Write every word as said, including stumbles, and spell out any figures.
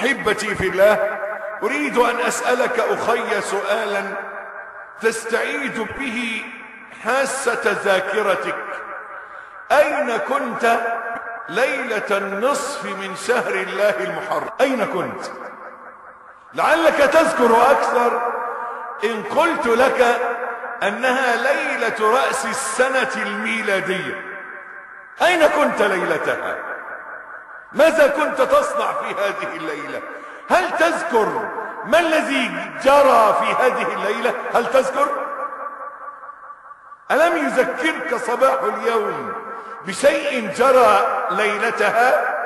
أحبتي في الله، أريد أن أسألك أخي سؤالا تستعيد به حاسة ذاكرتك. أين كنت ليلة النصف من شهر الله المحرم؟ أين كنت؟ لعلك تذكر أكثر إن قلت لك أنها ليلة رأس السنة الميلادية. أين كنت ليلتها؟ ماذا كنت تصنع في هذه الليلة؟ هل تذكر ما الذي جرى في هذه الليلة؟ هل تذكر؟ ألم يذكرك صباح اليوم بشيء جرى ليلتها؟